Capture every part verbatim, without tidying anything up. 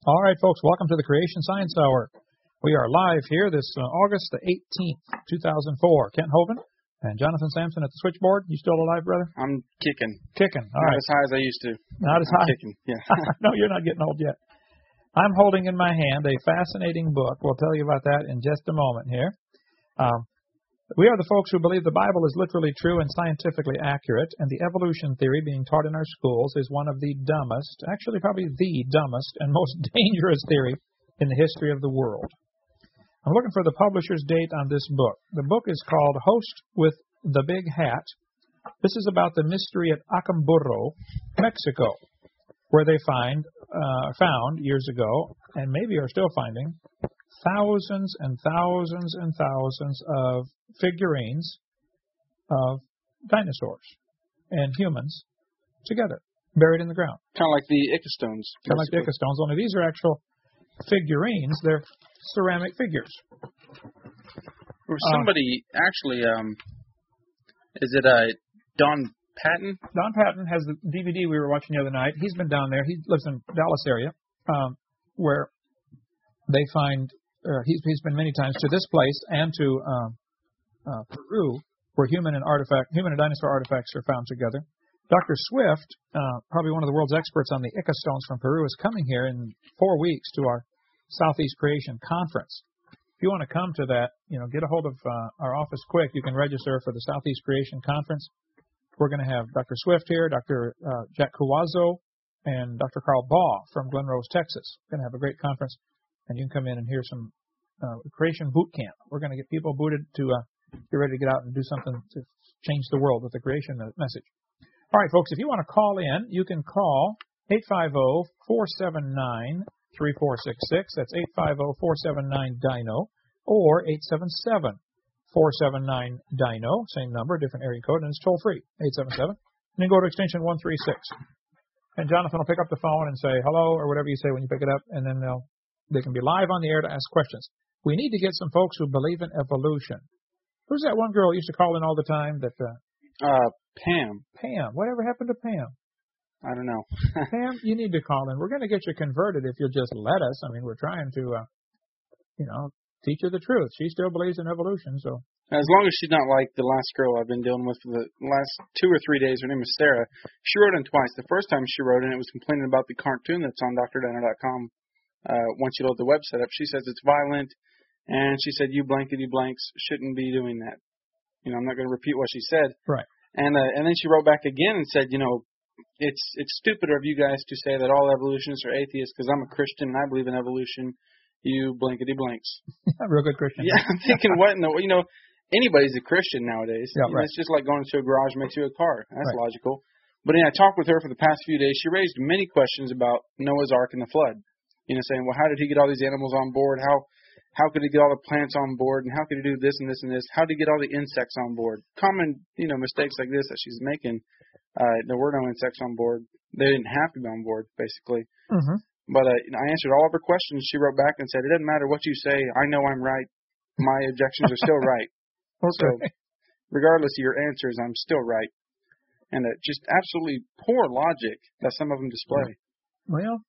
All right, folks, welcome to the Creation Science Hour. We are live here this uh, August the eighteenth, two thousand four. Kent Hovind and Jonathan Sampson at the switchboard. You still alive, brother? I'm kicking. Kicking. All not right. as high as I used to. Not as I'm high? Kicking, yeah. No, you're not getting old yet. I'm holding in my hand a fascinating book. We'll tell you about that in just a moment here. Um, we are the folks who believe the Bible is literally true and scientifically accurate, and the evolution theory being taught in our schools is one of the dumbest, actually probably the dumbest and most dangerous theory in the history of the world. I'm looking for the publisher's date on this book. The book is called Host with the Big Hat. This is about the mystery at Acamburo, Mexico, where they find uh, found years ago, and maybe are still finding, thousands and thousands and thousands of figurines of dinosaurs and humans together, buried in the ground. Kind of like the Ica stones. Kind of like the Ica stones, only these are actual figurines. They're ceramic figures. Somebody uh, actually, um, is it uh, Don Patton? Don Patton has the D V D we were watching the other night. He's been down there. He lives in Dallas area, um, where they find, uh, he's, he's been many times to this place and to um, uh, Peru, where human and artifact, human and dinosaur artifacts are found together. Doctor Swift, uh, probably one of the world's experts on the Ica stones from Peru, is coming here in four weeks to our Southeast Creation Conference. If you want to come to that, you know, get a hold of uh, our office quick. You can register for the Southeast Creation Conference. We're going to have Doctor Swift here, Doctor Uh, Jack Cuazzo, and Doctor Carl Baugh from Glen Rose, Texas. We're going to have a great conference, and you can come in and hear some uh, creation boot camp. We're going to get people booted to uh, get ready to get out and do something to change the world with the creation message. All right, folks, if you want to call in, you can call eight five zero, four seven nine, three four six six. That's eight five zero, four seven nine, D I N O, or eight seven seven, four seven nine, D I N O. Same number, different area code, and it's toll free, eight seven seven. And then go to extension one three six. And Jonathan will pick up the phone and say hello, or whatever you say when you pick it up, and then they'll, they can be live on the air to ask questions. We need to get some folks who believe in evolution. Who's that one girl who used to call in all the time that... Uh, Uh, Pam. Pam. Whatever happened to Pam? I don't know. Pam, you need to call in. We're going to get you converted if you'll just let us. I mean, we're trying to, uh, you know, teach her the truth. She still believes in evolution, so. As long as she's not like the last girl I've been dealing with for the last two or three days. Her name is Sarah. She wrote in twice. The first time she wrote in, it was complaining about the cartoon that's on D R diner dot com. Uh, once you load the website up, she says it's violent, and she said, you blankety blanks shouldn't be doing that. You know, I'm not going to repeat what she said. Right. And uh, and then she wrote back again and said, you know, it's it's stupider of you guys to say that all evolutionists are atheists because I'm a Christian and I believe in evolution. You blankety blanks. Real good Christian. Yeah, I'm thinking, what in the, you know, anybody's a Christian nowadays. Yeah, right. It's just like going into a garage makes you a car. That's right. logical. But yeah, I talked with her for the past few days. She raised many questions about Noah's Ark and the flood. You know, saying, well, how did he get all these animals on board? How How could he get all the plants on board, and how could he do this and this and this? How did he get all the insects on board? Common, you know, mistakes like this that she's making. Uh, there were no insects on board. They didn't have to be on board, basically. Mm-hmm. But uh, you know, I answered all of her questions. She wrote back and said, it doesn't matter what you say. I know I'm right. My objections are still right. Okay. So regardless of your answers, I'm still right. And uh, just absolutely poor logic that some of them display. Well,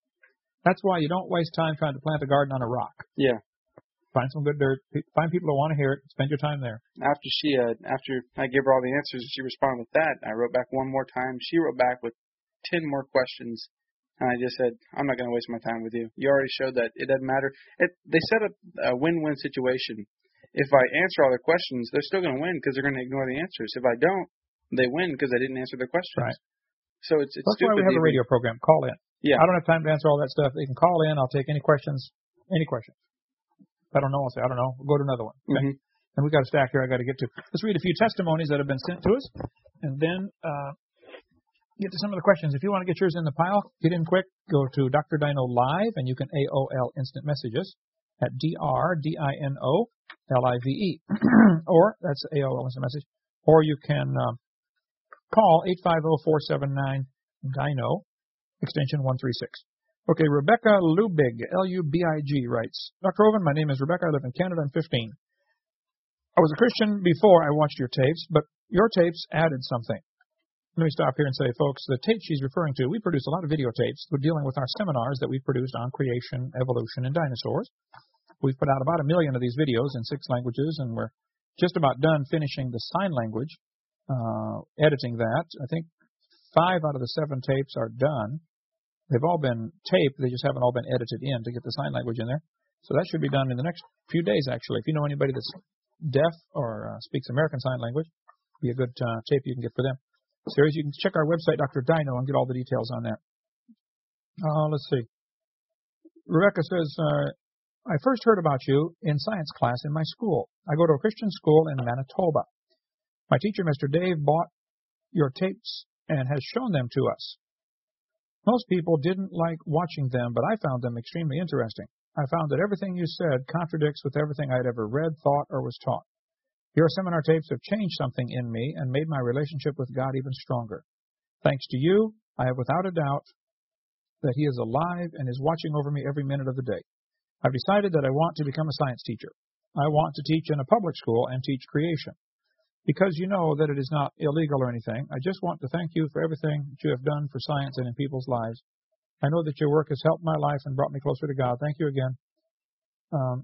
that's why you don't waste time trying to plant a garden on a rock. Yeah. Find some good dirt. Find people who want to hear it. Spend your time there. After she, uh, after I gave her all the answers, she responded with that. I wrote back one more time. She wrote back with ten more questions, and I just said, "I'm not going to waste my time with you. You already showed that it doesn't matter." It, they set up a win-win situation. If I answer all their questions, they're still going to win because they're going to ignore the answers. If I don't, they win because I didn't answer their questions. Right. So it's it's That's stupid. why we have a radio program. Call in. Yeah. I don't have time to answer all that stuff. They can call in. I'll take any questions. Any questions. If I don't know, I'll say, I don't know. We'll go to another one. Okay? Mm-hmm. And we've got a stack here I got to get to. Let's read a few testimonies that have been sent to us, and then uh, get to some of the questions. If you want to get yours in the pile, get in quick. Go to Doctor Dino Live, and you can A O L instant messages at D R D I N O L I V E. Or, that's A O L instant message. Or you can uh, call eight five zero, four seven nine, D I N O, extension one three six. Okay, Rebecca Lubig, L U B I G, writes, Doctor Hovind, my name is Rebecca. I live in Canada. I'm fifteen. I was a Christian before I watched your tapes, but your tapes added something. let me stop here and say, folks, the tape she's referring to, we produce a lot of videotapes. We're dealing with our seminars that we've produced on creation, evolution, and dinosaurs. We've put out about a million of these videos in six languages, and we're just about done finishing the sign language, uh, editing that. I think five out of the seven tapes are done. They've all been taped. They just haven't all been edited in to get the sign language in there. So that should be done in the next few days, actually. If you know anybody that's deaf or uh, speaks American Sign Language, be a good uh, tape you can get for them. Series, you can check our website, Doctor Dino, and get all the details on that. Uh, let's see. Rebecca says, uh, I first heard about you in science class in my school. I go to a Christian school in Manitoba. My teacher, Mister Dave, bought your tapes and has shown them to us. Most people didn't like watching them, but I found them extremely interesting. I found that everything you said contradicts with everything I'd ever read, thought, or was taught. Your seminar tapes have changed something in me and made my relationship with God even stronger. Thanks to you, I have without a doubt that He is alive and is watching over me every minute of the day. I've decided that I want to become a science teacher. I want to teach in a public school and teach creation. Because you know that it is not illegal or anything, I just want to thank you for everything that you have done for science and in people's lives. I know that your work has helped my life and brought me closer to God. Thank you again. Um,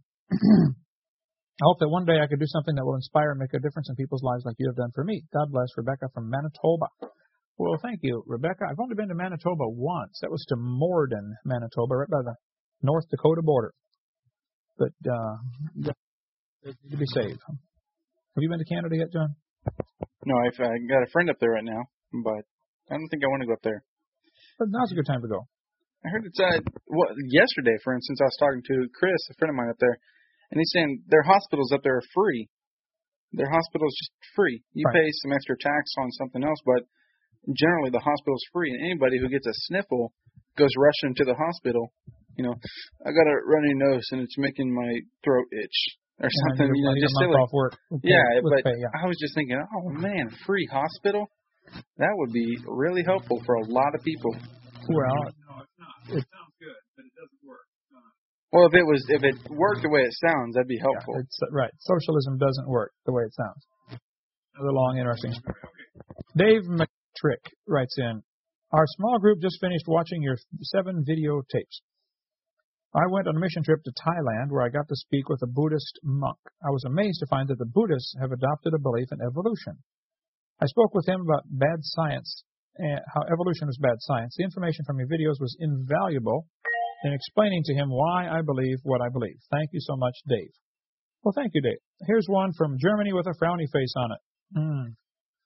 I hope that one day I could do something that will inspire and make a difference in people's lives like you have done for me. God bless, Rebecca from Manitoba. Well, thank you, Rebecca. I've only been to Manitoba once. That was to Morden, Manitoba, right by the North Dakota border. But uh, you need to be saved. Have you been to Canada yet, John? No, I've uh, got a friend up there right now, but I don't think I want to go up there. But now's a good time to go. I heard it's uh, well, yesterday, for instance, I was talking to Chris, a friend of mine up there, and he's saying their hospitals up there are free. Their hospital's just free. You right. pay some extra tax on something else, but generally the hospital's free, and anybody who gets a sniffle goes rushing to the hospital. You know, I got a runny nose and it's making my throat itch or yeah, something. You know, just silly. Off work. Pay, yeah, but pay, yeah. I was just thinking, oh man, free hospital? That would be really helpful for a lot of people. Well, no, it's not. It sounds good, but it doesn't work. Uh, well, if it was, if it worked the way it sounds, that'd be helpful. Yeah, it's, right. Socialism doesn't work the way it sounds. Another long, interesting. okay. Dave McTrick writes in, our small group just finished watching your seven video tapes. I went on a mission trip to Thailand where I got to speak with a Buddhist monk. I was amazed to find that the Buddhists have adopted a belief in evolution. I spoke with him about bad science, and how evolution was bad science. The information from your videos was invaluable in explaining to him why I believe what I believe. Thank you so much, Dave. Well, thank you, Dave. Here's one from Germany with a frowny face on it. Mm.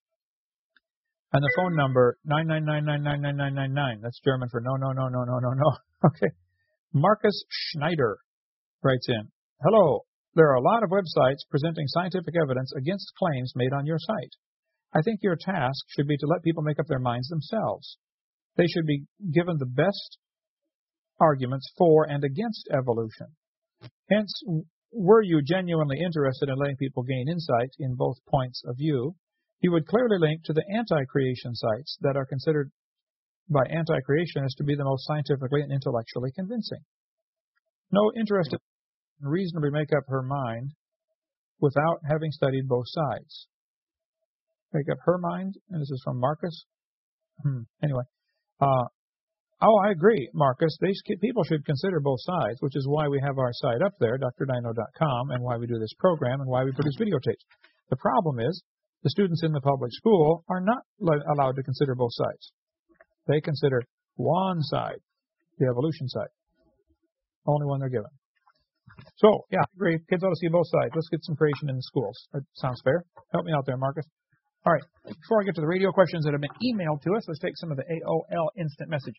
And the phone number, nine nine nine nine nine nine nine nine nine. That's German for no, no, no, no, no, no, no. Okay. Marcus Schneider writes in, hello, there are a lot of websites presenting scientific evidence against claims made on your site. I think your task should be to let people make up their minds themselves. They should be given the best arguments for and against evolution. Hence, were you genuinely interested in letting people gain insight in both points of view, you would clearly link to the anti-creation sites that are considered by anti-creationists to be the most scientifically and intellectually convincing. No interested person reasonably make up her mind without having studied both sides. Make up her mind, and this is from Marcus. Hmm. Anyway, uh, oh, I agree, Marcus. These people should consider both sides, which is why we have our site up there, D R dino dot com, and why we do this program, and why we produce videotapes. The problem is, the students in the public school are not allowed to consider both sides. They consider one side, the evolution side. Only one they're given. So, yeah, I agree. Kids ought to see both sides. Let's get some creation in the schools. That sounds fair. Help me out there, Marcus. All right. Before I get to the radio questions that have been emailed to us, let's take some of the A O L instant message.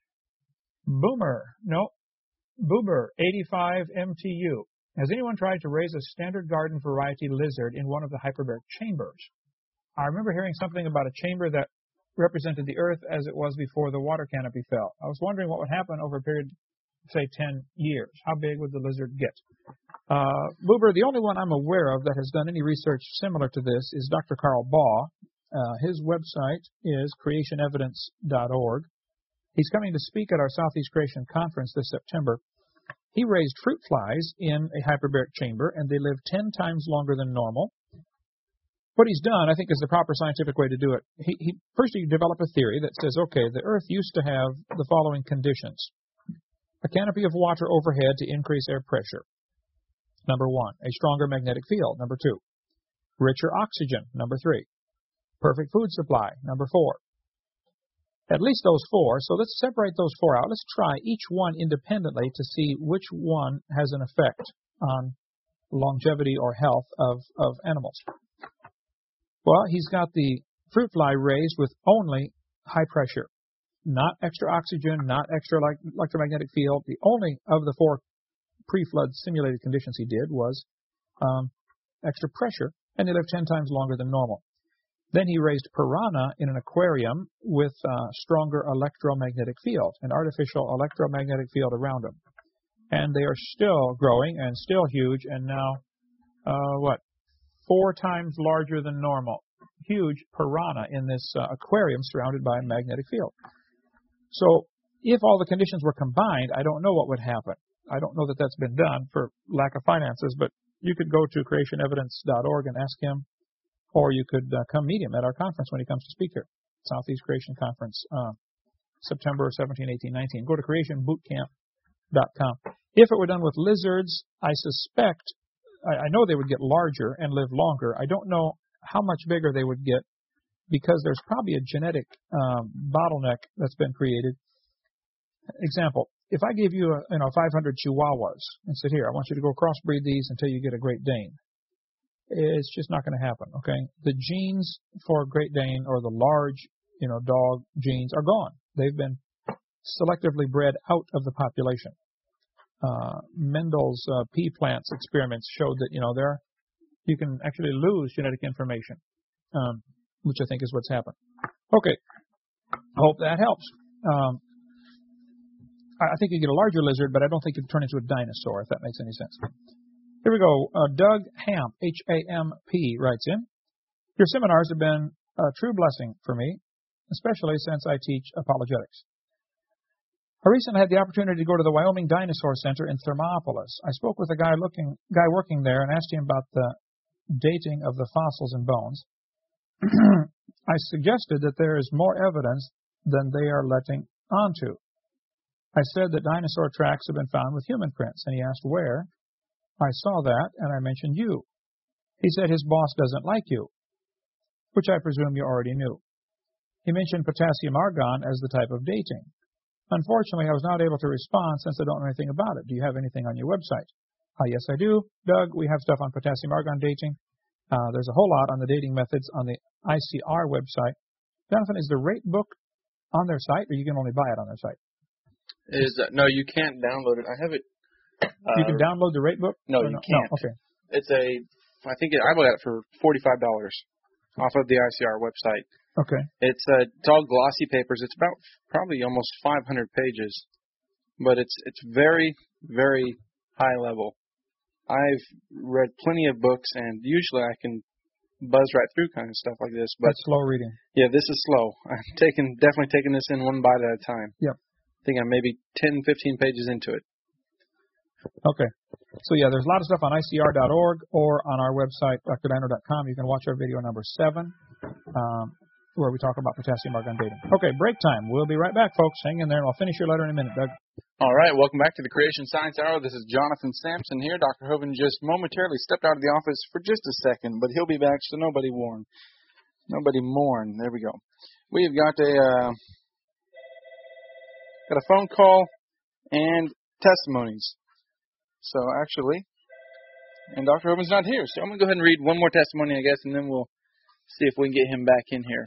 Boomer. No. Boober, eighty-five M T U. Has anyone tried to raise a standard garden variety lizard in one of the hyperbaric chambers? I remember hearing something about a chamber that represented the Earth as it was before the water canopy fell. I was wondering what would happen over a period, say, ten years. How big would the lizard get? Uh, Boober, the only one I'm aware of that has done any research similar to this is Doctor Carl Baugh. Uh, his website is creation evidence dot org. He's coming to speak at our Southeast Creation Conference this September. He raised fruit flies in a hyperbaric chamber, and they live ten times longer than normal. what he's done, I think, is the proper scientific way to do it. He, he first he developed a theory that says, okay, the Earth used to have the following conditions: a canopy of water overhead to increase air pressure. Number one, a stronger magnetic field. Number two, richer oxygen. Number three, perfect food supply. Number four. At least those four. So let's separate those four out. Let's try each one independently to see which one has an effect on longevity or health of, of animals. Well, he's got the fruit fly raised with only high pressure, not extra oxygen, not extra like electromagnetic field. The only of the four pre-flood simulated conditions he did was um, extra pressure, and they lived ten times longer than normal. Then he raised piranha in an aquarium with a stronger electromagnetic field, an artificial electromagnetic field around them. And they are still growing and still huge, and now, uh, what, four times larger than normal. Huge piranha in this uh, aquarium surrounded by a magnetic field. So if all the conditions were combined, I don't know what would happen. I don't know that that's been done for lack of finances, but you could go to creation evidence dot org and ask him, or you could uh, come meet him at our conference when he comes to speak here, Southeast Creation Conference, uh, September seventeenth, eighteenth, nineteenth. Go to creation boot camp dot com. If it were done with lizards, I suspect, I, I know they would get larger and live longer. I don't know how much bigger they would get because there's probably a genetic um, bottleneck that's been created. Example, if I gave you, a, you know, five hundred Chihuahuas and said, here, I want you to go crossbreed these until you get a Great Dane. It's just not going to happen, okay? The genes for Great Dane or the large, you know, dog genes are gone. They've been selectively bred out of the population. Uh, Mendel's uh, pea plants experiments showed that, you know, there you can actually lose genetic information, um, which I think is what's happened. Okay, I hope that helps. Um, I think you get a larger lizard, but I don't think you can turn into a dinosaur, if that makes any sense. Here we go. Uh, Doug Hamp, H A M P, writes in, your seminars have been a true blessing for me, especially since I teach apologetics. I recently had the opportunity to go to the Wyoming Dinosaur Center in Thermopolis. I spoke with a guy looking, guy working there and asked him about the dating of the fossils and bones. I suggested that there is more evidence than they are letting onto. I said that dinosaur tracks have been found with human prints, and he asked where. I saw that, and I mentioned you. He said his boss doesn't like you, which I presume you already knew. He mentioned potassium argon as the type of dating. Unfortunately, I was not able to respond since I don't know anything about it. Do you have anything on your website? Ah, yes, I do. Doug, we have stuff on potassium argon dating. Uh, there's a whole lot on the dating methods on the I C R website. Jonathan, is the rate book on their site, or you can only buy it on their site? Is uh, no, you can't download it. I have it. Uh, you can download the rate book? No, no you can't. No, okay. It's a, I think it, I got it for forty-five dollars off of the I C R website. Okay. It's uh, it's all glossy papers. It's about probably almost five hundred pages, but it's it's very very high level. I've read plenty of books, and usually I can buzz right through kind of stuff like this. But That's slow reading. Yeah, this is slow. I'm taking definitely taking this in one bite at a time. Yep. I think I'm maybe ten, fifteen pages into it. Okay. So, yeah, there's a lot of stuff on I C R dot org or on our website, D R Dino dot com. You can watch our video number seven, um, where we talk about potassium argon dating. Okay, break time. We'll be right back, folks. Hang in there, and I'll finish your letter in a minute, Doug. All right, welcome back to the Creation Science Hour. This is Jonathan Sampson here. Doctor Hovind just momentarily stepped out of the office for just a second, but he'll be back, so nobody warn. Nobody mourn. There we go. We've got a uh, got a phone call and testimonies. So actually, and Doctor Hovind's not here, so I'm going to go ahead and read one more testimony, I guess, and then we'll see if we can get him back in here.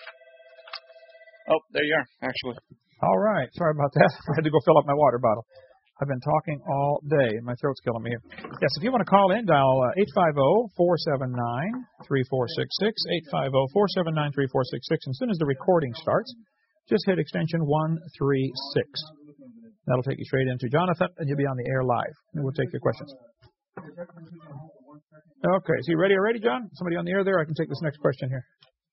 Oh, there you are, actually. All right. Sorry about that. I had to go fill up my water bottle. I've been talking all day, and my throat's killing me here. Yes, if you want to call in, dial uh, eight five zero, four seven nine, three four six six, eight five zero, four seven nine, three four six six. And as soon as the recording starts, just hit extension one three six. That'll take you straight into Jonathan, and you'll be on the air live, and we'll take your questions. Okay, is he ready already, John? Somebody on the air there? I can take this next question here.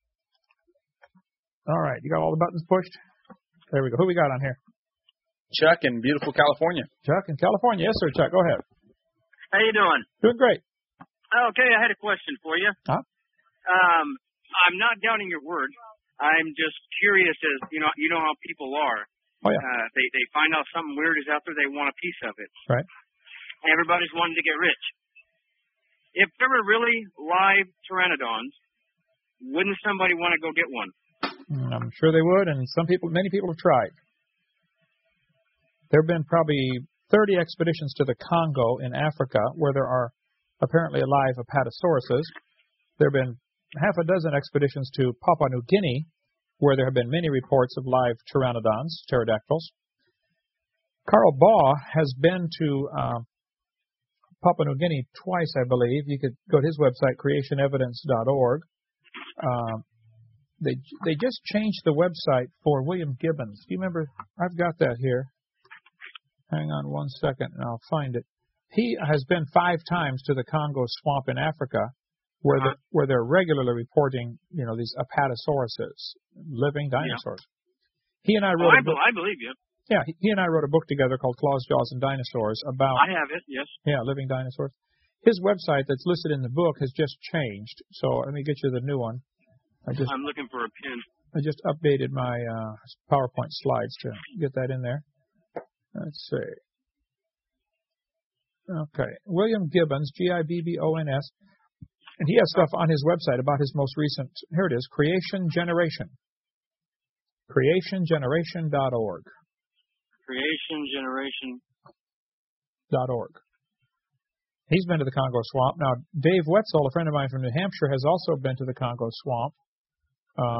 All right, you got all the buttons pushed? There we go. Who we got on here? Chuck in beautiful California. Chuck in California. Yes, sir, Chuck. Go ahead. How you doing? Doing great. Okay, I had a question for you. Huh? Um, I'm not doubting your word. I'm just curious as, you know, you know how people are. Oh, yeah. Uh, they, they find out something weird is out there, they want a piece of it. Right. Everybody's wanting to get rich. If there were really live pteranodons, wouldn't somebody want to go get one? I'm sure they would, and some people, many people have tried. There have been probably thirty expeditions to the Congo in Africa where there are apparently live apatosauruses. There have been half a dozen expeditions to Papua New Guinea where there have been many reports of live pteranodons, pterodactyls. Carl Baugh has been to uh, Papua New Guinea twice, I believe. You could go to his website, creation evidence dot org. Uh, they they just changed the website for William Gibbons. Do you remember? I've got that here. Hang on one second, and I'll find it. He has been five times to the Congo swamp in Africa, where the, where they're regularly reporting, you know, these apatosauruses, living dinosaurs. Yeah. He and I wrote. Oh, I, a book, I believe you. Yeah, he, he and I wrote a book together called Claws, Jaws, and Dinosaurs about. I have it. Yes. Yeah, living dinosaurs. His website that's listed in the book has just changed, so let me get you the new one. I just, I'm looking for a pin. I just updated my uh, PowerPoint slides to get that in there. Let's see. Okay, William Gibbons, G I B B O N S, and he has stuff on his website about his most recent, here it is, Creation Generation. creation generation dot org. creation generation dot org. He's been to the Congo swamp. Now, Dave Wetzel, a friend of mine from New Hampshire, has also been to the Congo swamp. Uh,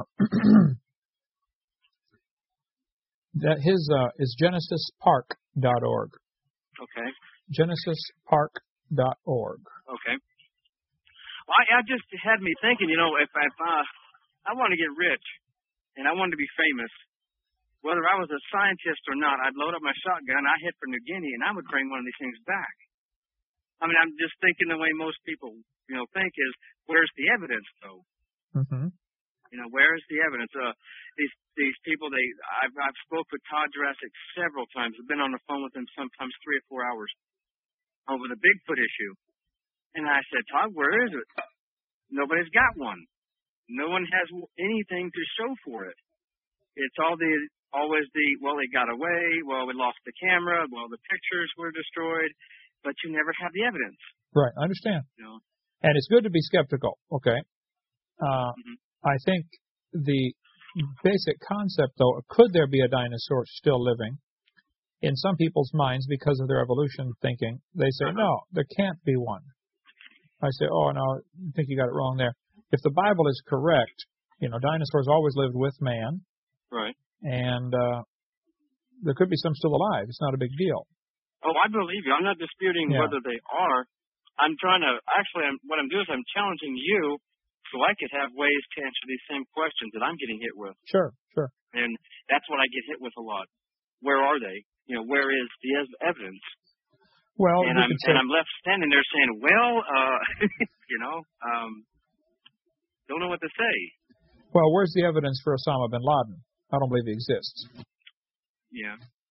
that his uh, is genesis park dot org. Okay. genesis park dot org. Okay. Well, I, I just had me thinking, you know, if, if uh, I want to get rich and I wanted to be famous, whether I was a scientist or not, I'd load up my shotgun, I'd head for New Guinea, and I would bring one of these things back. I mean, I'm just thinking the way most people, you know, think is, where's the evidence, though? Mm-hmm. You know, where is the evidence? Uh, these these people, they I've I've spoke with Todd Jurassic several times. I've been on the phone with him sometimes three or four hours over the Bigfoot issue. And I said, Todd, where is it? Nobody's got one. No one has anything to show for it. It's all the always the well, they got away. Well, we lost the camera. Well, the pictures were destroyed. But you never have the evidence. Right, I understand. You know? And it's good to be skeptical, okay? Uh, mm-hmm. I think the basic concept, though, could there be a dinosaur still living? In some people's minds, because of their evolution thinking, they say, uh-huh. no, there can't be one. I say, oh, no, I think you got it wrong there. If the Bible is correct, you know, dinosaurs always lived with man. Right. And uh, there could be some still alive. It's not a big deal. Oh, I believe you. I'm not disputing yeah. whether they are. I'm trying to, actually, I'm, what I'm doing is I'm challenging you so I could have ways to answer these same questions that I'm getting hit with. Sure, sure. And that's what I get hit with a lot. Where are they? You know, where is the evidence? Well, and I'm say, and I'm left standing there saying, well, uh, you know, um, don't know what to say. Well, where's the evidence for Osama bin Laden? I don't believe he exists. Yeah.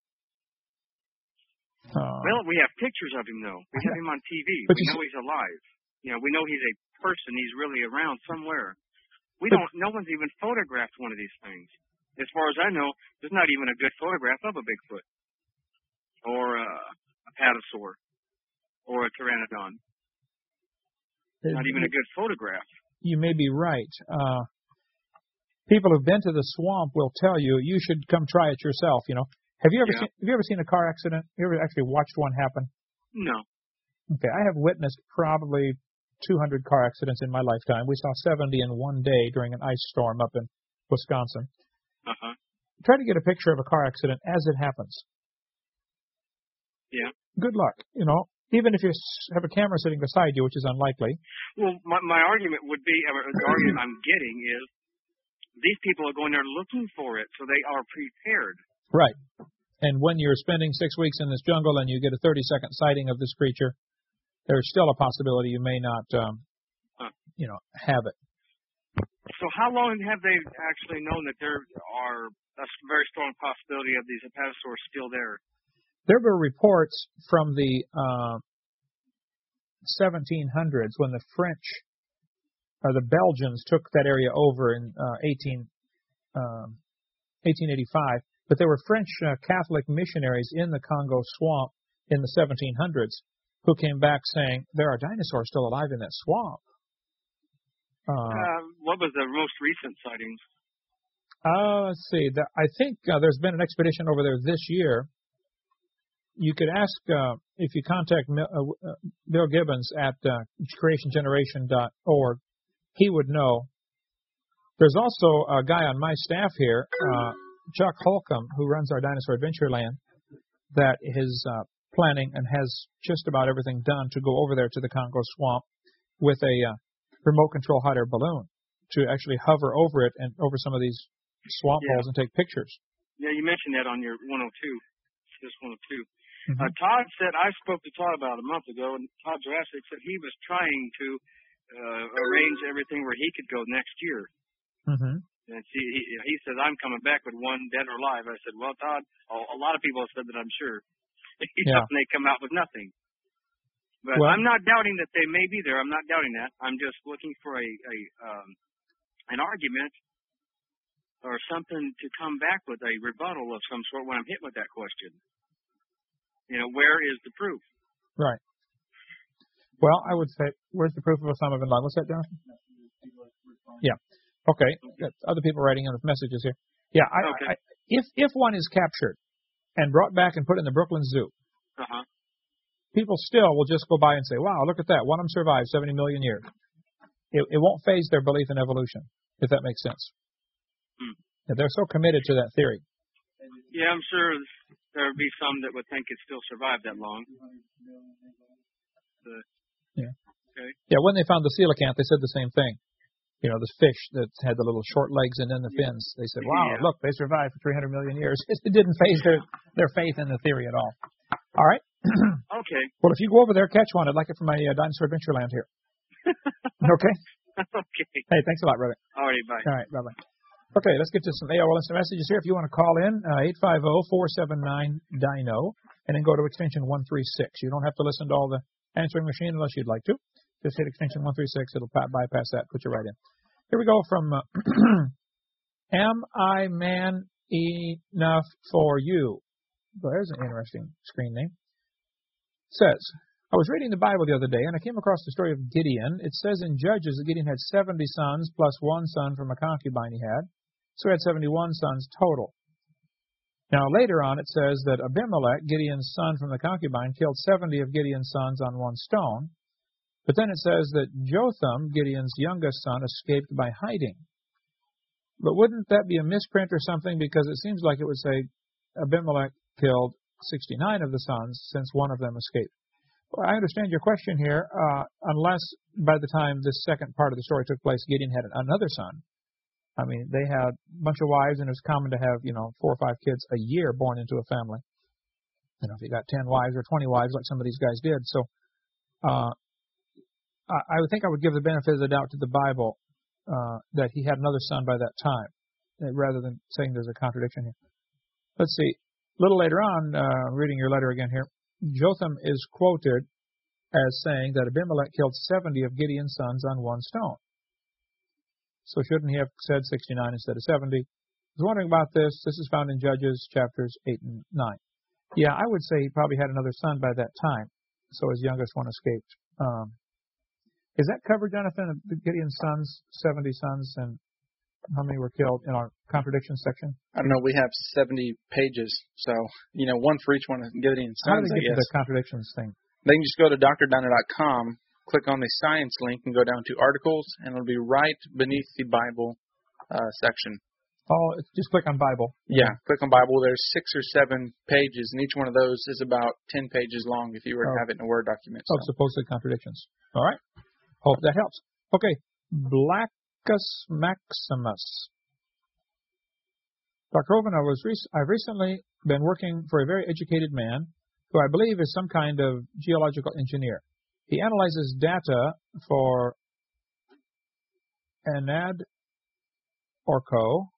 Uh, well, we have pictures of him, though. We have him on T V. But we know see, he's alive. You know, we know he's a person. He's really around somewhere. We but, don't. No one's even photographed one of these things. As far as I know, there's not even a good photograph of a Bigfoot or a, a patasaur or a pteranodon. It, not even a good photograph. You may be right. Uh, people who've been to the swamp will tell you you should come try it yourself. You know, have you ever yeah. seen, have you ever seen a car accident? Have you ever actually watched one happen? No. Okay, I have witnessed probably two hundred car accidents in my lifetime. We saw seventy in one day during an ice storm up in Wisconsin. Uh-huh. Try to get a picture of a car accident as it happens. Yeah. Good luck. You know, even if you have a camera sitting beside you, which is unlikely. Well, my, my argument would be, or the argument I'm getting is, these people are going there looking for it, so they are prepared. Right. And when you're spending six weeks in this jungle and you get a thirty-second sighting of this creature, there's still a possibility you may not, um, huh. you know, have it. So how long have they actually known that there are a very strong possibility of these apatosaurs still there? There were reports from the uh, seventeen hundreds when the French uh, the Belgians took that area over in uh, eighteen, um, eighteen eighty-five, but there were French uh, Catholic missionaries in the Congo swamp in the seventeen hundreds who came back saying, there are dinosaurs still alive in that swamp. Uh, uh, what was the most recent sightings? Uh, let's see. The, I think uh, there's been an expedition over there this year. You could ask, uh, if you contact Mil, uh, Bill Gibbons at uh, creation generation dot org, he would know. There's also a guy on my staff here, uh, Chuck Holcomb, who runs our Dinosaur Adventureland, that is uh, planning and has just about everything done to go over there to the Congo swamp with a uh, remote control hot air balloon to actually hover over it and over some of these swamp Yeah. holes and take pictures. Yeah, you mentioned that on your one oh two. This one oh two. Mm-hmm. Uh, Todd said, I spoke to Todd about a month ago, and Todd Jurassic said he was trying to uh, arrange everything where he could go next year. Mm-hmm. And see, he, he says, I'm coming back with one dead or alive. I said, well, Todd, a, a lot of people have said that, I'm sure. You Yeah. know, and they come out with nothing. But Well- I'm not doubting that they may be there. I'm not doubting that. I'm just looking for a, a um, an argument or something to come back with, a rebuttal of some sort when I'm hit with that question. You know, where is the proof? Right. Well, I would say, where's the proof of Osama bin Laden? What's that, Jonathan? Yeah. Okay. Got other people writing in with messages here. Yeah. I, Okay. I, if if one is captured and brought back and put in the Brooklyn Zoo, Uh-huh. people still will just go by and say, "Wow, look at that! One of them survived seventy million years." It, it won't phase their belief in evolution, if that makes sense. Hmm. They're so committed to that theory. Yeah, I'm sure there would be some that would think it still survived that long. The, Yeah. Okay. Yeah. When they found the coelacanth, they said the same thing. You know, this fish that had the little short legs and then the fins. They said, "Wow, Yeah. look, they survived for three hundred million years." It didn't phase their their faith in the theory at all. All right. Okay. Well, if you go over there, catch one. I'd like it for my uh, Dinosaur Adventureland here. Okay. Okay. Hey, thanks a lot, brother. All right, bye. All right, bye bye. Okay, let's get to some A O L Instant Messages here. If you want to call in, uh, eight five zero, four seven nine, D I N O, and then go to extension one three six. You don't have to listen to all the answering machine unless you'd like to. Just hit extension one three six. It'll pa- bypass that, put you right in. Here we go from uh, Am I Man Enough for You? Well, there's an interesting screen name. Says, I was reading the Bible the other day, and I came across the story of Gideon. It says in Judges that Gideon had seventy sons plus one son from a concubine he had. So he had seventy-one sons total. Now, later on, it says that Abimelech, Gideon's son from the concubine, killed seventy of Gideon's sons on one stone. But then it says that Jotham, Gideon's youngest son, escaped by hiding. But wouldn't that be a misprint or something? Because it seems like it would say Abimelech killed sixty-nine of the sons, since one of them escaped. Well, I understand your question here, uh, unless by the time this second part of the story took place, Gideon had another son. I mean, they had a bunch of wives, and it was common to have, you know, four or five kids a year born into a family. You know, if you got ten wives or twenty wives, like some of these guys did. So, uh, I, I would think I would give the benefit of the doubt to the Bible uh, that he had another son by that time, rather than saying there's a contradiction here. Let's see. A little later on, uh, reading your letter again here, Jotham is quoted as saying that Abimelech killed seventy of Gideon's sons on one stone. So shouldn't he have said sixty-nine instead of seventy? I was wondering about this. This is found in Judges chapters eight and nine. Yeah, I would say he probably had another son by that time, so his youngest one escaped. Um, is that covered, Jonathan, Gideon's sons, seventy sons, and how many were killed in our contradictions section? I don't know. We have seventy pages, so you know, one for each one of Gideon's How do sons. they I get to guess the contradictions thing? they can just go to D R diner dot com, click on the science link, and go down to articles, and it'll be right beneath the Bible uh, section. Oh, it's just click on Bible. Yeah, click on Bible. There's six or seven pages, and each one of those is about ten pages long if you were to Oh. have it in a Word document. Of So. supposed contradictions. All right. Hope that helps. Okay. Blackus Maximus. Doctor Hovind, I was rec- I've recently been working for a very educated man who I believe is some kind of geological engineer. He analyzes data for Anad Orco,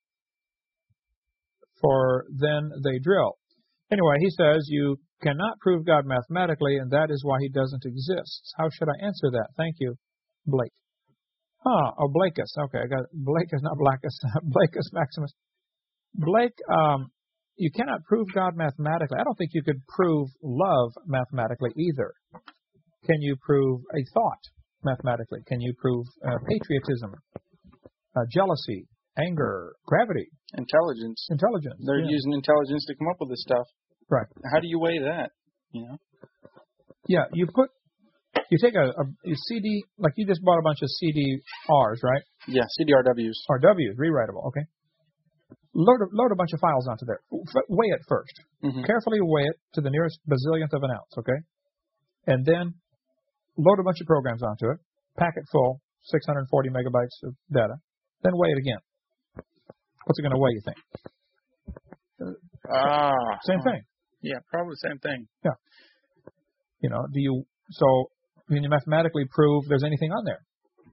for then they drill. Anyway, he says you cannot prove God mathematically, and that is why he doesn't exist. How should I answer that? Thank you, Blake. Huh, oh, Blakes. Okay, I got it. Blakes, not Blackus. Blakes Maximus. Blake, um, you cannot prove God mathematically. I don't think you could prove love mathematically either. Can you prove a thought mathematically? Can you prove uh, patriotism, uh, jealousy, anger, gravity, Intelligence. intelligence? They're yeah. using intelligence to come up with this stuff. Right. How do you weigh that? You know? Yeah, you put, you take a, a, a C D, like you just bought a bunch of C D Rs, right? Yeah, C D R Ws. Or Ws, rewritable, okay. Load a, load a bunch of files onto there. F- weigh it first. Mm-hmm. Carefully weigh it to the nearest bazillionth of an ounce, okay? And then load a bunch of programs onto it, pack it full, six hundred forty megabytes of data, then weigh it again. What's it going to weigh, you think? Ah. Same thing. Yeah, probably the same thing. Yeah. You know, do you, so, can you mathematically prove there's anything on there?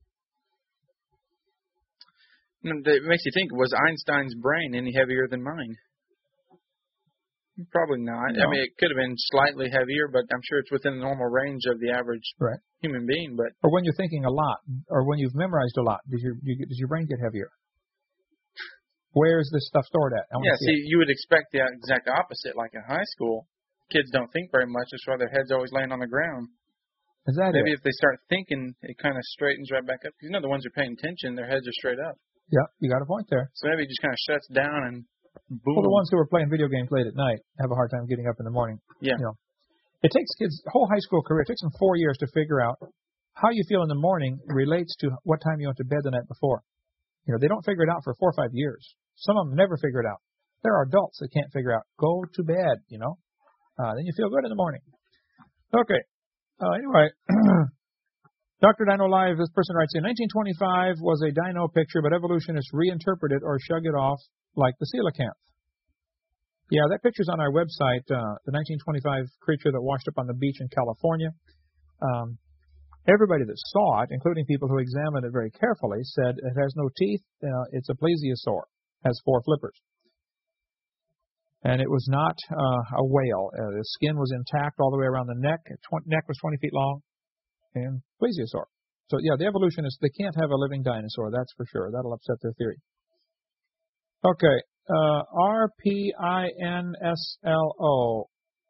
It makes you think, was Einstein's brain any heavier than mine? Probably not. No. I mean, it could have been slightly heavier, but I'm sure it's within the normal range of the average Right. human being. But Or when you're thinking a lot, or when you've memorized a lot, does your, you, does your brain get heavier? Where is this stuff stored at? I want yeah, to see, see, it. you would expect the exact opposite. Like in high school, kids don't think very much. That's why their head's always laying on the ground. Is that Maybe it? if they start thinking, it kind of straightens right back up. Because you know the ones who are paying attention, their heads are straight up. Yeah, you got a point there. So maybe it just kind of shuts down and boom. Well, the ones who are playing video games late at night have a hard time getting up in the morning. Yeah. You know, it takes kids the whole high school career. It takes them four years to figure out how you feel in the morning relates to what time you went to bed the night before. You know, they don't figure it out for four or five years. Some of them never figure it out. There are adults that can't figure out. Go to bed. You know, uh, then you feel good in the morning. Okay. Uh, anyway. Doctor Dino Live, this person writes in, nineteen twenty-five was a dino picture, but evolutionists reinterpret it or shug it off like the coelacanth. Yeah, that picture's on our website, uh, the nineteen twenty-five creature that washed up on the beach in California. Um, everybody that saw it, including people who examined it very carefully, said it has no teeth, uh, it's a plesiosaur, has four flippers. And it was not uh, a whale. Uh, the skin was intact all the way around the neck. Tw- neck was twenty feet long. And plesiosaur. So, yeah, the evolutionists, they can't have a living dinosaur, that's for sure. That'll upset their theory. Okay, uh, R P I N S L O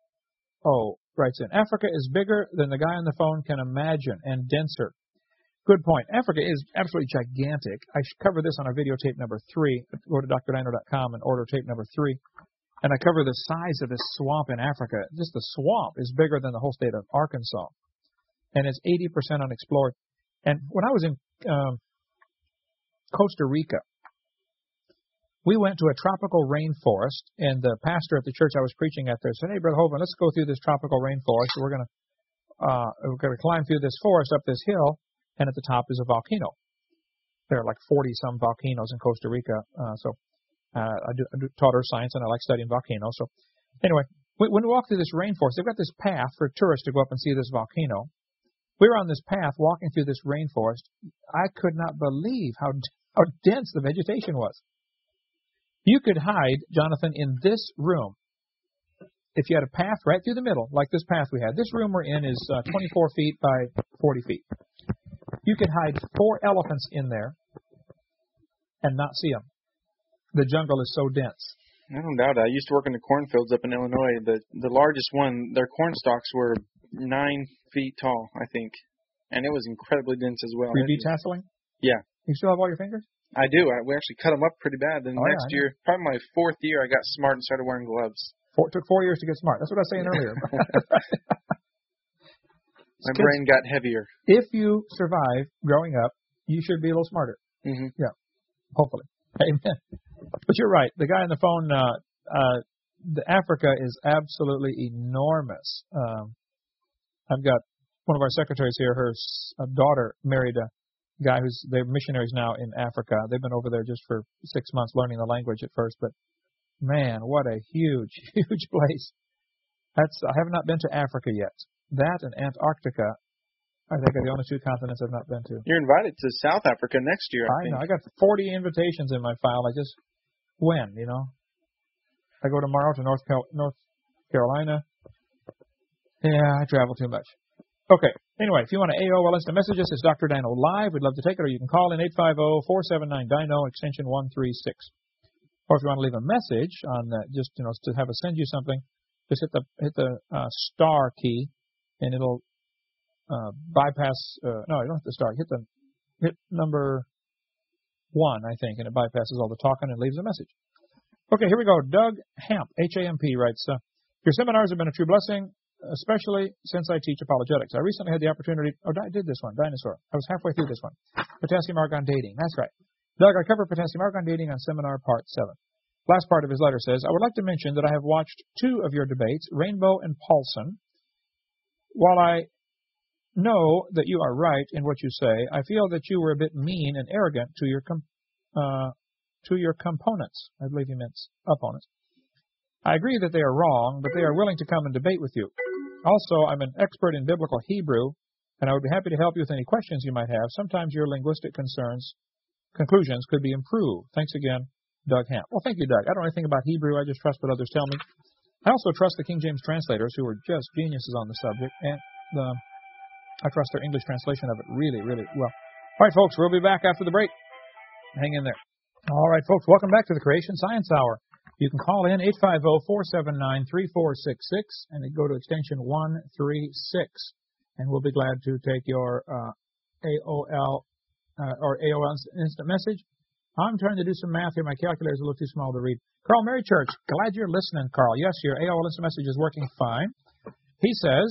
O writes in, Africa is bigger than the guy on the phone can imagine and denser. Good point. Africa is absolutely gigantic. I should cover this on our videotape number three. Go to D R dino dot com and order tape number three. And I cover the size of this swamp in Africa. Just the swamp is bigger than the whole state of Arkansas. And it's eighty percent unexplored. And when I was in um, Costa Rica, we went to a tropical rainforest, and the pastor at the church I was preaching at there said, hey, Brother Hovind, let's go through this tropical rainforest. We're going to uh, we're going to climb through this forest up this hill, and at the top is a volcano. There are like forty-some volcanoes in Costa Rica. Uh, so uh, I, do, I do, taught earth science, and I like studying volcanoes. So anyway, we, when we walk through this rainforest, they've got this path for tourists to go up and see this volcano. We were on this path walking through this rainforest. I could not believe how how dense the vegetation was. You could hide, Jonathan, in this room. If you had a path right through the middle, like this path we had. This room we're in is uh, twenty-four feet by forty feet. You could hide four elephants in there and not see them. The jungle is so dense. I don't doubt it. I used to work in the cornfields up in Illinois. The the largest one, their corn stalks were nine feet tall, I think, and it was incredibly dense as well. Were you detasseling? Yeah. You still have all your fingers? I do. I, we actually cut them up pretty bad. Then the oh, next yeah, year, probably my fourth year, I got smart and started wearing gloves. Four, took four years to get smart. That's what I was saying earlier. My Kids, brain got heavier. If you survive growing up, you should be a little smarter. Mm-hmm. Yeah, hopefully. Amen. But you're right. The guy on the phone, uh, uh, the Africa is absolutely enormous. Um, I've got one of our secretaries here, her uh, daughter married a guy who's, they're missionaries now in Africa. They've been over there just for six months learning the language at first, but man, what a huge, huge place. That's, I have not been to Africa yet. That and Antarctica, I think, are the only two continents I've not been to. You're invited to South Africa next year, I, I think. know. I got forty invitations in my file. I just, when, you know? I go tomorrow to North Cal- North Carolina. Yeah, I travel too much. Okay. Anyway, if you want to A O L instant message us, it's Doctor Dino Live. We'd love to take it, or you can call in eight five zero, four seven nine, D I N O, extension one three six. Or if you want to leave a message on that, just, you know, to have us send you something, just hit the hit the uh, star key, and it'll uh, bypass. Uh, no, you don't hit the star. Hit the hit number one, I think, and it bypasses all the talking and leaves a message. Okay, here we go. Doug Hamp, H A M P, writes, uh, your seminars have been a true blessing, especially since I teach apologetics. I recently had the opportunity. Oh, I did this one, dinosaur. I was halfway through this one. Potassium argon dating. That's right. Doug, I covered potassium argon dating on seminar part seven. Last part of his letter says, I would like to mention that I have watched two of your debates, Rainbow and Paulson. While I know that you are right in what you say, I feel that you were a bit mean and arrogant to your com- uh, to your components. I believe he meant opponents. I agree that they are wrong, but they are willing to come and debate with you. Also, I'm an expert in biblical Hebrew, and I would be happy to help you with any questions you might have. Sometimes your linguistic concerns, conclusions could be improved. Thanks again, Doug Hamp. Well, thank you, Doug. I don't know anything about Hebrew. I just trust what others tell me. I also trust the King James translators, who are just geniuses on the subject, and the, I trust their English translation of it really, really well. All right, folks, we'll be back after the break. Hang in there. All right, folks, welcome back to the Creation Science Hour. You can call in eight five zero, four seven nine, three four six six and go to extension one three six, and we'll be glad to take your uh, A O L uh, or A O L instant message. I'm trying to do some math here. My calculator is a little too small to read. Carl Mary Church, glad you're listening, Carl. Yes, your A O L instant message is working fine. He says,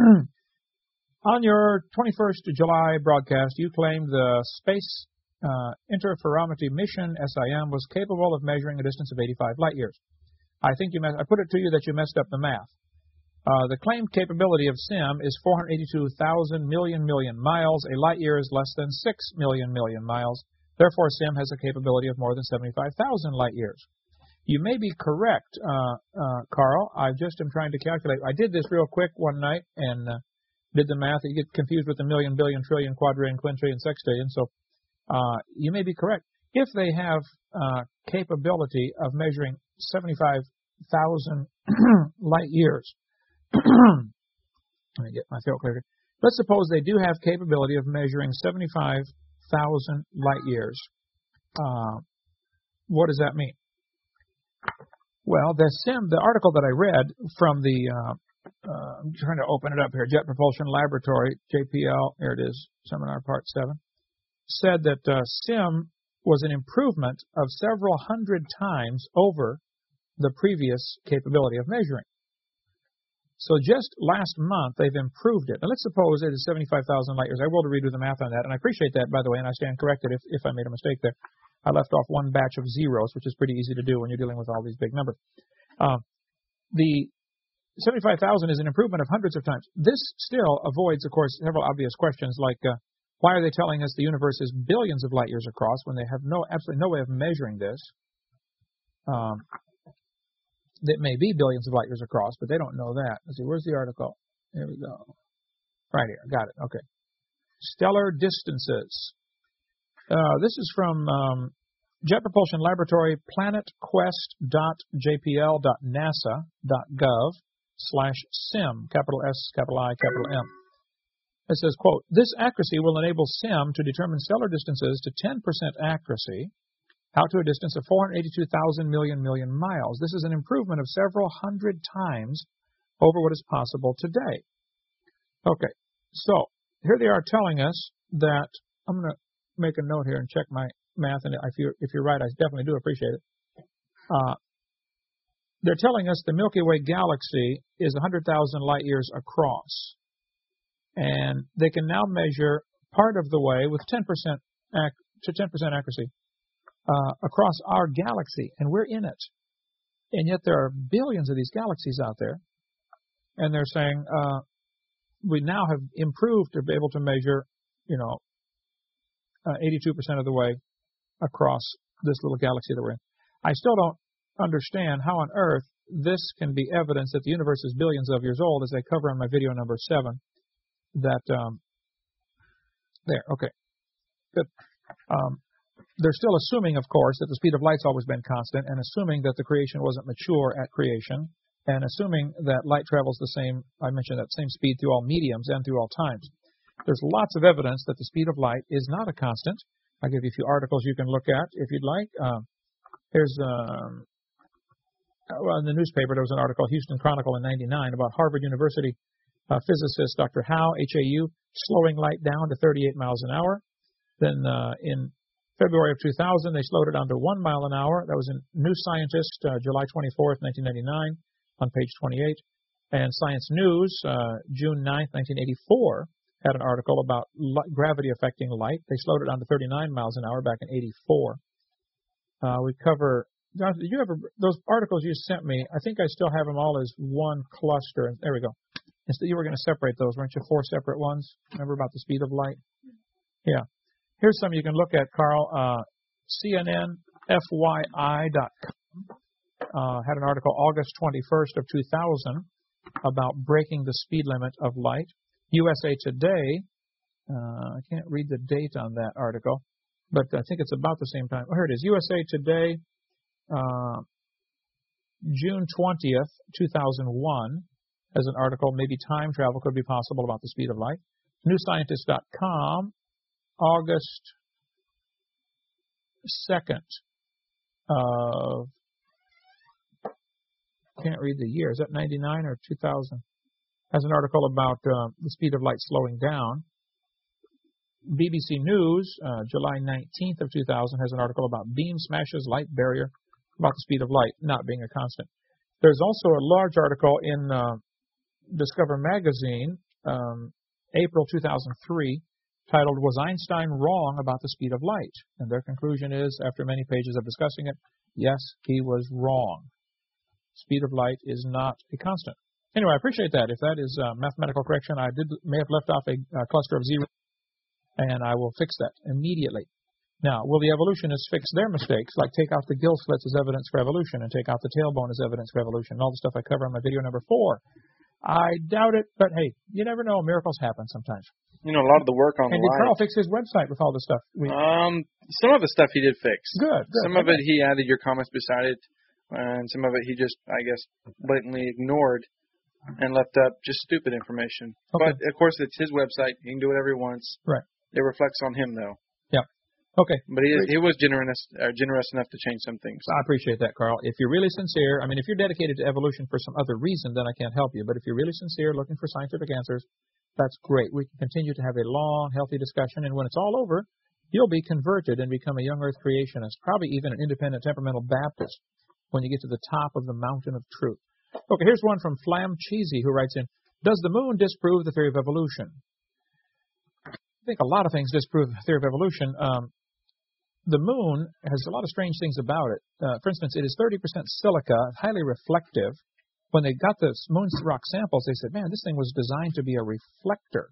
on your twenty-first of July broadcast, you claimed the Space uh, Interferometry Mission, S I M, was capable of measuring a distance of eighty-five light years. I think you mess- I put it to you that you messed up the math. Uh, the claimed capability of S I M is four hundred eighty-two thousand million million miles. A light year is less than six million million miles. Therefore, S I M has a capability of more than seventy-five thousand light years. You may be correct, uh, uh, Carl. I just am trying to calculate. I did this real quick one night and uh, did the math. You get confused with the million, billion, trillion, quadrillion, quintillion, sextillion. So uh, you may be correct. If they have uh, capability of measuring seventy-five thousand light years, let me get my throat cleared. Let's suppose they do have capability of measuring seventy-five thousand light years. Uh, what does that mean? Well, the sim, the article that I read from the, uh, uh, I'm trying to open it up here, Jet Propulsion Laboratory, J P L, here it is, seminar part seven, said that uh, S I M was an improvement of several hundred times over the previous capability of measuring. So just last month, they've improved it. Now, let's suppose it is seventy-five thousand light years. I will redo the math on that, and I appreciate that, by the way, and I stand corrected if, if I made a mistake there. I left off one batch of zeros, which is pretty easy to do when you're dealing with all these big numbers. Uh, the seventy-five thousand is an improvement of hundreds of times. This still avoids, of course, several obvious questions like, uh, why are they telling us the universe is billions of light years across when they have no absolutely no way of measuring this? Um, That may be billions of light years across, but they don't know that. Let's see, where's the article? Here we go. Right here. Got it. Okay. Stellar distances. Uh, this is from um, Jet Propulsion Laboratory, planetquest.jpl.nasa.gov slash sim, capital S, capital I, capital M. It says, quote, this accuracy will enable S I M to determine stellar distances to ten percent accuracy out to a distance of four hundred eighty-two thousand million million miles. This is an improvement of several hundred times over what is possible today. Okay, so here they are telling us that, I'm going to make a note here and check my math, and if you're, if you're right, I definitely do appreciate it. Uh, they're telling us the Milky Way galaxy is one hundred thousand light years across, and they can now measure part of the way with ten percent ac- to ten percent accuracy. Uh, across our galaxy, and we're in it. And yet there are billions of these galaxies out there, and they're saying uh, we now have improved to be able to measure, you know, uh, eighty-two percent of the way across this little galaxy that we're in. I still don't understand how on earth this can be evidence that the universe is billions of years old, as I cover on my video number seven. That, um, there, okay, good. Um, They're still assuming, of course, that the speed of light's always been constant, and assuming that the creation wasn't mature at creation, and assuming that light travels the same, I mentioned that same speed through all mediums and through all times. There's lots of evidence that the speed of light is not a constant. I'll give you a few articles you can look at if you'd like. Uh, here's um, well, in the newspaper, there was an article, Houston Chronicle in ninety-nine, about Harvard University uh, physicist Doctor Howe, H A U, slowing light down to thirty-eight miles an hour. Then uh, in February of two thousand, they slowed it down to one mile an hour. That was in New Scientist, uh, July twenty-fourth, nineteen ninety-nine, on page twenty-eight. And Science News, uh, June ninth, nineteen eighty-four, had an article about li- gravity affecting light. They slowed it down to thirty-nine miles an hour back in eighty-four. Uh, we cover, Jonathan, did you ever, those articles you sent me, I think I still have them all as one cluster. There we go. Instead, you were going to separate those, weren't you? Four separate ones. Remember about the speed of light? Yeah. Here's some you can look at, Carl. Uh, C N N F Y I dot com uh, had an article August twenty-first of two thousand about breaking the speed limit of light. U S A Today, uh, I can't read the date on that article, but I think it's about the same time. Oh, here it is. U S A Today, uh, June twentieth, two thousand one, has an article, maybe time travel could be possible about the speed of light. New Scientist dot com, August second of, can't read the year. Is that ninety-nine or two thousand? Has an article about uh, the speed of light slowing down. B B C News, uh, July nineteenth of two thousand, has an article about beam smashes light barrier, about the speed of light not being a constant. There's also a large article in uh, Discover Magazine, um, April two thousand three, titled, Was Einstein Wrong About the Speed of Light? And their conclusion is, after many pages of discussing it, yes, he was wrong. Speed of light is not a constant. Anyway, I appreciate that. If that is uh, mathematical correction, I did may have left off a uh, cluster of zero, and I will fix that immediately. Now, will the evolutionists fix their mistakes, like take out the gill slits as evidence for evolution and take out the tailbone as evidence for evolution, and all the stuff I cover on my video number four? I doubt it, but hey, you never know. Miracles happen sometimes. You know, a lot of the work on and the did line. Carl fix his website with all the stuff? We, um, some of the stuff he did fix. Good, good. Some of it he added your comments beside it, and some of it he just, I guess, blatantly ignored and left up just stupid information. Okay. But, of course, it's his website. He can do whatever he wants. Right. It reflects on him, though. Yeah. Okay. But he is, he was generous, uh, generous enough to change some things. I appreciate that, Carl. If you're really sincere, I mean, if you're dedicated to evolution for some other reason, then I can't help you. But if you're really sincere, looking for scientific answers, that's great. We can continue to have a long, healthy discussion, and when it's all over, you'll be converted and become a young earth creationist, probably even an independent temperamental Baptist when you get to the top of the mountain of truth. Okay, here's one from Flam Cheesy, who writes in, does the moon disprove the theory of evolution? I think a lot of things disprove the theory of evolution. Um, the moon has a lot of strange things about it. Uh, for instance, it is thirty percent silica, highly reflective. When they got the moon rock samples, they said, man, this thing was designed to be a reflector.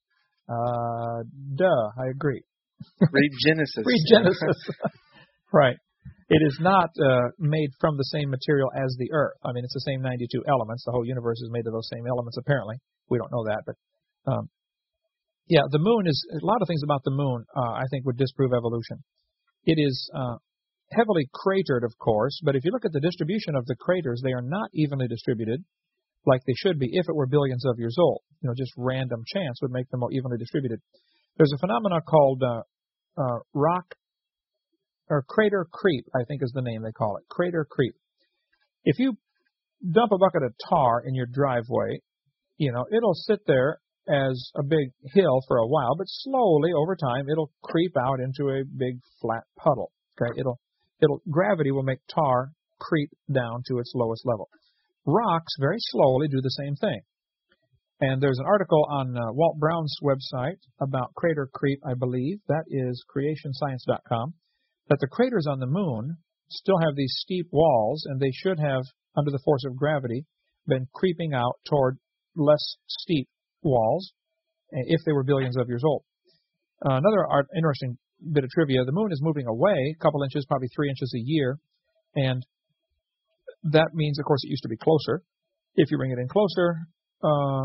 Uh, duh, I agree. Read Genesis. Read Genesis. Right. It is not uh, made from the same material as the Earth. I mean, it's the same ninety-two elements. The whole universe is made of those same elements, apparently. We don't know that, but um, yeah, the moon is, a lot of things about the moon, uh, I think, would disprove evolution. It is uh, heavily cratered, of course, but if you look at the distribution of the craters, they are not evenly distributed like they should be if it were billions of years old. You know, just random chance would make them more evenly distributed. There's a phenomenon called uh, uh, rock or crater creep, I think is the name they call it, crater creep. If you dump a bucket of tar in your driveway, you know, it'll sit there as a big hill for a while, but slowly over time it'll creep out into a big flat puddle. Okay, it'll it'll gravity will make tar creep down to its lowest level. Rocks very slowly do the same thing. And there's an article on uh, Walt Brown's website about crater creep, I believe. That is creation science dot com. That the craters on the moon still have these steep walls, and they should have, under the force of gravity, been creeping out toward less steep walls if they were billions of years old. Uh, another art, interesting bit of trivia, the moon is moving away a couple inches, probably three inches a year, and that means, of course, it used to be closer. If you bring it in closer, uh,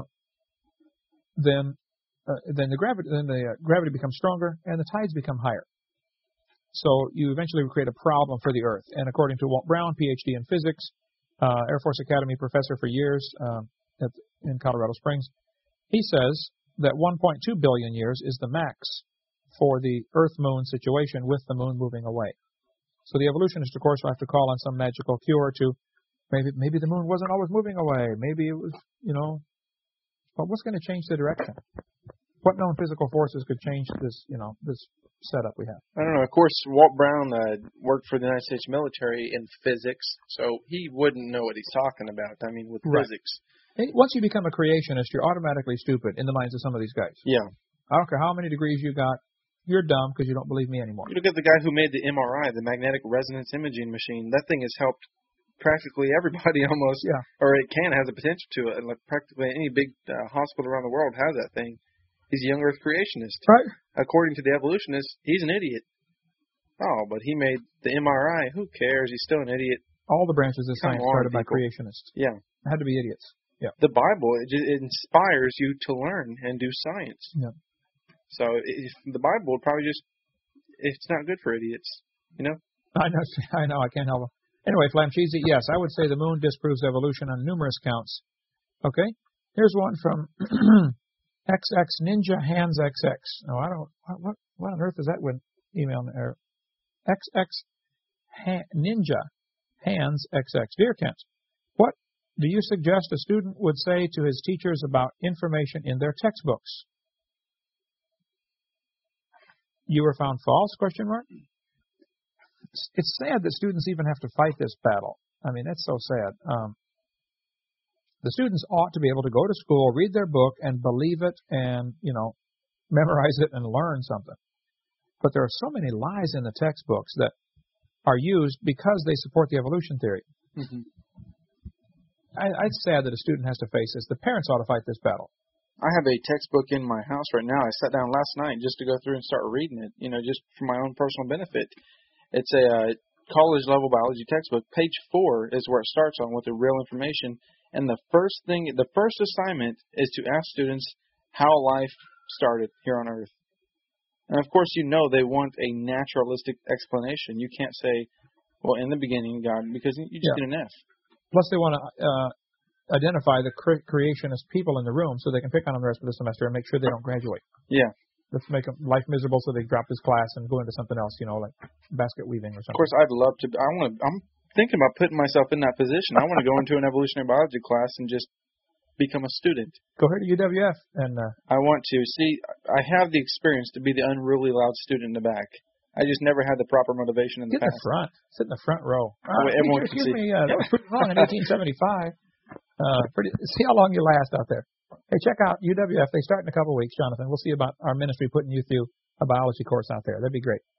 then uh, then the gravity then the uh, gravity becomes stronger and the tides become higher. So you eventually create a problem for the Earth. And according to Walt Brown, P H D in physics, uh, Air Force Academy professor for years um, at, in Colorado Springs. He says that one point two billion years is the max for the Earth-Moon situation with the moon moving away. So the evolutionist, of course, will have to call on some magical cure to maybe maybe the moon wasn't always moving away. Maybe it was, you know, but what's going to change the direction? What known physical forces could change this, you know, this setup we have? I don't know. Of course, Walt Brown uh, worked for the United States military in physics, so he wouldn't know what he's talking about. I mean, with Right. physics. Hey, once you become a creationist, you're automatically stupid in the minds of some of these guys. Yeah. I don't care how many degrees you got. You're dumb because you don't believe me anymore. You look at the guy who made the M R I, the magnetic resonance imaging machine. That thing has helped practically everybody almost, Yeah. or it can has a potential to it. Like practically any big uh, hospital around the world has that thing. He's a young Earth creationist. Right. According to the evolutionist, he's an idiot. Oh, but he made the M R I. Who cares? He's still an idiot. All the branches of Come science on, started by people. creationists. Yeah. It had to be idiots. Yeah. The Bible, it, just, it inspires you to learn and do science. Yeah. So if the Bible would probably just, it's not good for idiots, you know? I know. I know. I can't help it. Anyway, Flamcheesy, yes, I would say the moon disproves evolution on numerous counts. Okay. Here's one from X X Ninja Hands X X. Oh, I don't. What, what, what on earth is that with email there? X X ha- Ninja Hands X X. Dear Kent, what do you suggest a student would say to his teachers about information in their textbooks? You were found false? Question mark. It's, it's sad that students even have to fight this battle. I mean, that's so sad. Um, the students ought to be able to go to school, read their book, and believe it, and you know, memorize it and learn something. But there are so many lies in the textbooks that are used because they support the evolution theory. Mm-hmm. I, it's sad that a student has to face this. The parents ought to fight this battle. I have a textbook in my house right now. I sat down last night just to go through and start reading it, you know, just for my own personal benefit. It's a uh, college-level biology textbook. Page four is where it starts on with the real information. And the first thing, the first assignment is to ask students how life started here on Earth. And, of course, you know they want a naturalistic explanation. You can't say, well, in the beginning, God, because you just Yeah. get an F. Plus, they want to uh, identify the cre- creationist people in the room so they can pick on them the rest of the semester and make sure they don't graduate. Yeah. Let's make them life miserable so they drop this class and go into something else, you know, like basket weaving or something. Of course, I'd love to. I want to. I'm thinking about putting myself in that position. I want to go into an evolutionary biology class and just become a student. Go here to U W F and uh, I want to see. I have the experience to be the unruly loud student in the back. I just never had the proper motivation in the get in past. the front. Sit in the front row. That way Uh, everyone teacher, can excuse see. me, uh, that was pretty wrong in eighteen seventy-five. Uh, pretty, see how long you last out there. Hey, check out U W F. They start in a couple of weeks, Jonathan. We'll see about our ministry putting you through a biology course out there. That'd be great.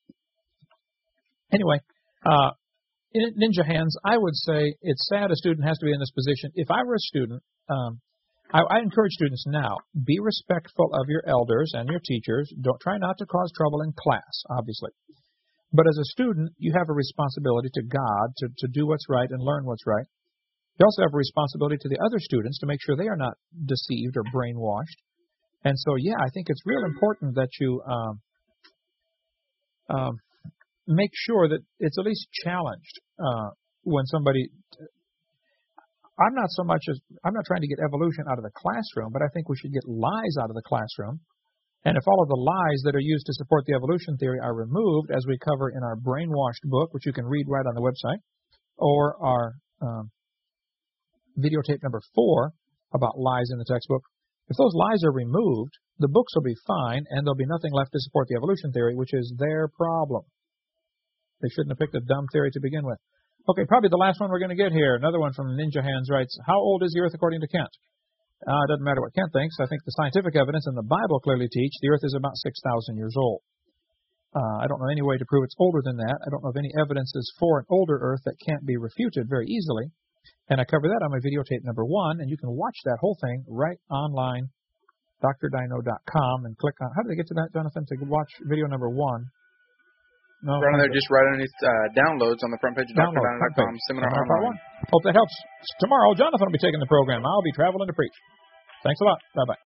Anyway, uh, in Ninja Hands, I would say it's sad a student has to be in this position. If I were a student, um, I, I encourage students now, be respectful of your elders and your teachers. Don't try not to cause trouble in class, obviously. But as a student, you have a responsibility to God to, to do what's right and learn what's right. You also have a responsibility to the other students to make sure they are not deceived or brainwashed. And so, yeah, I think it's real important that you um, um, make sure that it's at least challenged uh, when somebody. I'm not so much as I'm not trying to get evolution out of the classroom, but I think we should get lies out of the classroom. And if all of the lies that are used to support the evolution theory are removed, as we cover in our brainwashed book, which you can read right on the website, or our um, videotape number four about lies in the textbook, if those lies are removed, the books will be fine, and there'll be nothing left to support the evolution theory, which is their problem. They shouldn't have picked a dumb theory to begin with. Okay, probably the last one we're going to get here. Another one from Ninja Hands writes, how old is the Earth according to Kent? Uh, it doesn't matter what Kent thinks. I think the scientific evidence and the Bible clearly teach the Earth is about six thousand years old. Uh, I don't know any way to prove it's older than that. I don't know of any evidences for an older Earth that can't be refuted very easily. And I cover that on my videotape number one, and you can watch that whole thing right online, D R dino dot com, and click on. How do they get to that, Jonathan? To watch video number one. No, Right on there, just right underneath uh, downloads on the front page of D R dino dot com, Seminar Online. Hope that helps. Tomorrow, Jonathan will be taking the program. I'll be traveling to preach. Thanks a lot. Bye-bye.